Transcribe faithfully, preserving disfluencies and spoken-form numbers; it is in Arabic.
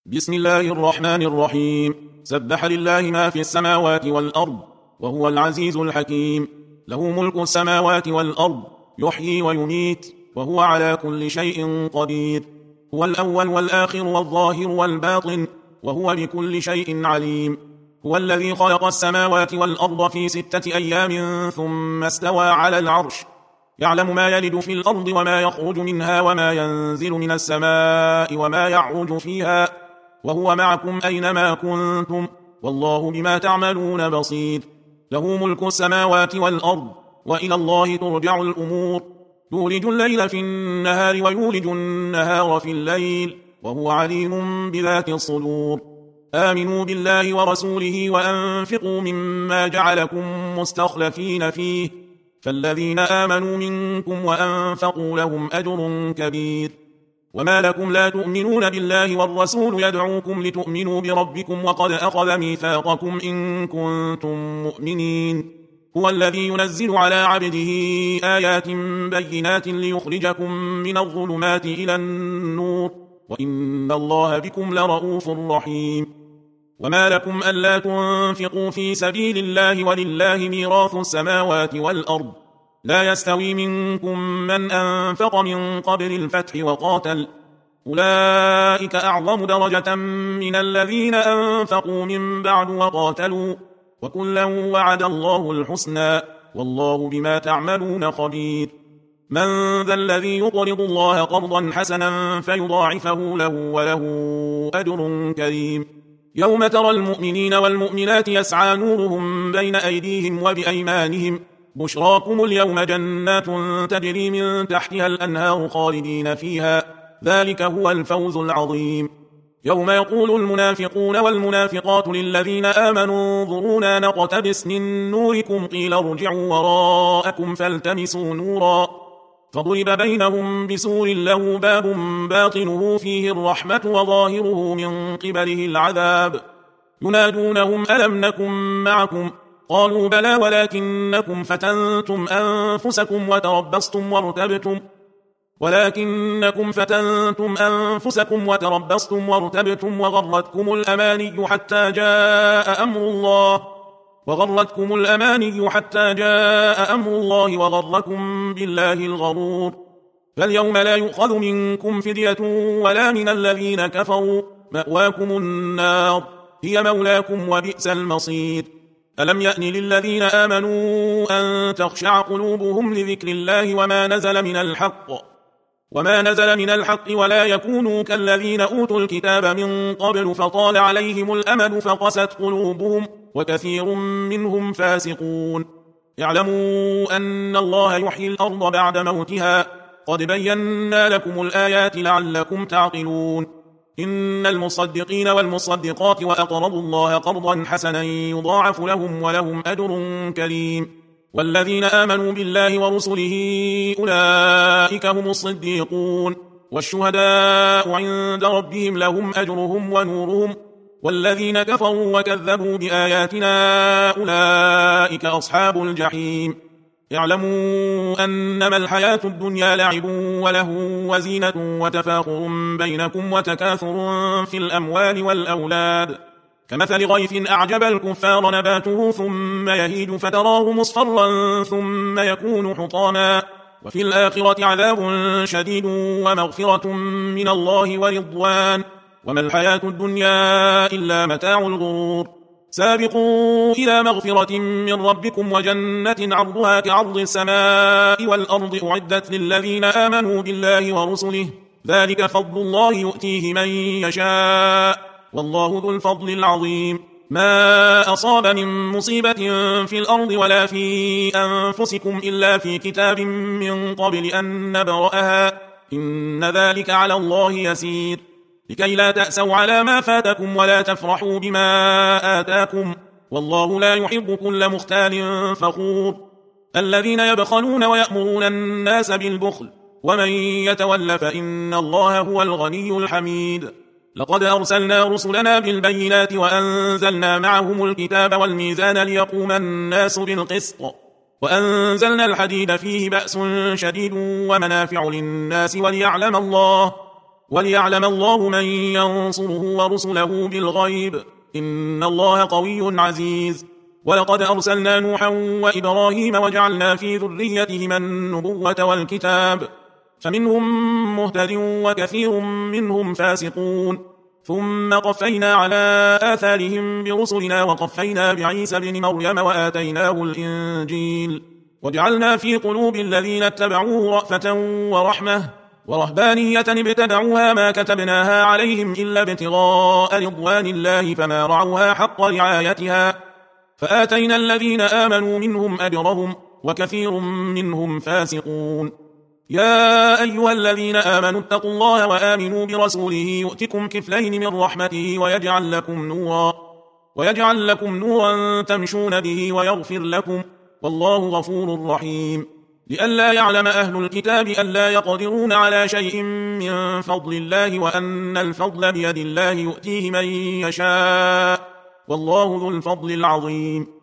بسم الله الرحمن الرحيم. سبح لله ما في السماوات والأرض وهو العزيز الحكيم. له ملك السماوات والأرض يحيي ويميت وهو على كل شيء قدير. هو الأول والآخر والظاهر والباطن وهو بكل شيء عليم. هو الذي خلق السماوات والأرض في ستة أيام ثم استوى على العرش، يعلم ما يلد في الأرض وما يخرج منها وما ينزل من السماء وما يعرج فيها، وهو معكم أينما كنتم والله بما تعملون بصير. له ملك السماوات والأرض وإلى الله ترجع الأمور. يولج الليل في النهار ويولج النهار في الليل وهو عليم بذات الصدور. آمنوا بالله ورسوله وأنفقوا مما جعلكم مستخلفين فيه، فالذين آمنوا منكم وأنفقوا لهم أجر كبير. وما لكم لا تؤمنون بالله والرسول يدعوكم لتؤمنوا بربكم وقد أخذ ميثاقكم إن كنتم مؤمنين. هو الذي ينزل على عبده آيات بينات ليخرجكم من الظلمات إلى النور، وإن الله بكم لرؤوف رحيم. وما لكم ألا تنفقوا في سبيل الله ولله ميراث السماوات والأرض، لا يستوي منكم من أنفق من قبل الفتح وقاتل، أولئك أعظم درجة من الذين أنفقوا من بعد وقاتلوا، وكلا وعد الله الحسنى والله بما تعملون خبير. من ذا الذي يقرض الله قرضا حسنا فيضاعفه له وله أجر كريم. يوم ترى المؤمنين والمؤمنات يسعى نورهم بين أيديهم وبأيمانهم، بشراكم اليوم جنات تجري من تحتها الأنهار خالدين فيها، ذلك هو الفوز العظيم. يوم يقول المنافقون والمنافقات للذين آمنوا انظرونا نقتبس من نوركم قيل ارجعوا وراءكم فالتمسوا نورا، فضرب بينهم بسور له باب باطنه فيه الرحمة وظاهره من قبله العذاب. ينادونهم ألم نكن معكم؟ قالوا بلى ولكنكم فتنتم أنفسكم وتربصتم وارتبتم ولكنكم فتنتم أنفسكم وتربصتم وارتبتم وغرتكم الأماني حتى جاء أمر الله وغرتكم الأماني حتى جاء أمر الله وغركم بالله الغرور. فاليوم لا يؤخذ منكم فدية ولا من الذين كفروا، مأواكم النار هي مولاكم وبئس المصير. ألم يأن للذين آمنوا أن تخشع قلوبهم لذكر الله وما نزل من الحق وما نزل من الحق ولا يكونوا كالذين أوتوا الكتاب من قبل فطال عليهم الأمد فقست قلوبهم وكثير منهم فاسقون. يعلموا أن الله يحيي الأرض بعد موتها، قد بينا لكم الآيات لعلكم تعقلون. إن المصدقين والمصدقات وأقرضوا الله قرضا حسنا يضاعف لهم ولهم أجر كريم. والذين آمنوا بالله ورسله أولئك هم الصديقون والشهداء عند ربهم لهم أجرهم ونورهم، والذين كفروا وكذبوا بآياتنا أولئك أصحاب الجحيم. اعلموا أنما الحياة الدنيا لعب وله وزينة وتفاخر بينكم وتكاثر في الأموال والأولاد، كمثل غيث أعجب الكفار نباته ثم يهيج فتراه مصفرا ثم يكون حطاما، وفي الآخرة عذاب شديد ومغفرة من الله ورضوان، وما الحياة الدنيا إلا متاع الغرور. سابقوا إلى مغفرة من ربكم وجنة عرضها كعرض السماء والأرض أعدت للذين آمنوا بالله ورسله، ذلك فضل الله يؤتيه من يشاء والله ذو الفضل العظيم. ما أصاب من مصيبة في الأرض ولا في أنفسكم إلا في كتاب من قبل أن نبرأها، إن ذلك على الله يسير. لكي لا تأسوا على ما فاتكم ولا تفرحوا بما آتاكم، والله لا يحب كل مختال فخور. الذين يبخلون ويأمرون الناس بالبخل ومن يتول فإن الله هو الغني الحميد. لقد أرسلنا رسلنا بالبينات وأنزلنا معهم الكتاب والميزان ليقوم الناس بالقسط، وأنزلنا الحديد فيه بأس شديد ومنافع للناس وليعلم الله وليعلم الله من ينصره ورسله بالغيب إن الله قوي عزيز. ولقد أرسلنا نوحا وإبراهيم وجعلنا في ذريتهما النبوة والكتاب فمنهم مهتد وكثير منهم فاسقون ثم قفينا على آثارهم برسلنا وقفينا بعيسى بن مريم وآتيناه الإنجيل وجعلنا في قلوب الذين اتبعوه رأفة ورحمة ورهبانية ابتدعوها ما كتبناها عليهم إلا ابتغاء رضوان الله فما رعوها حق رعايتها فآتينا الذين آمنوا منهم أجرهم وكثير منهم فاسقون. يا أيها الذين آمنوا اتقوا الله وآمنوا برسوله يؤتكم كفلين من رحمته ويجعل لكم نورا ويجعل لكم نورا تمشون به ويغفر لكم والله غفور رحيم. لئلا يعلم أهل الكتاب ألا يقدرون على شيء من فضل الله وأن الفضل بيد الله يؤتيه من يشاء والله ذو الفضل العظيم.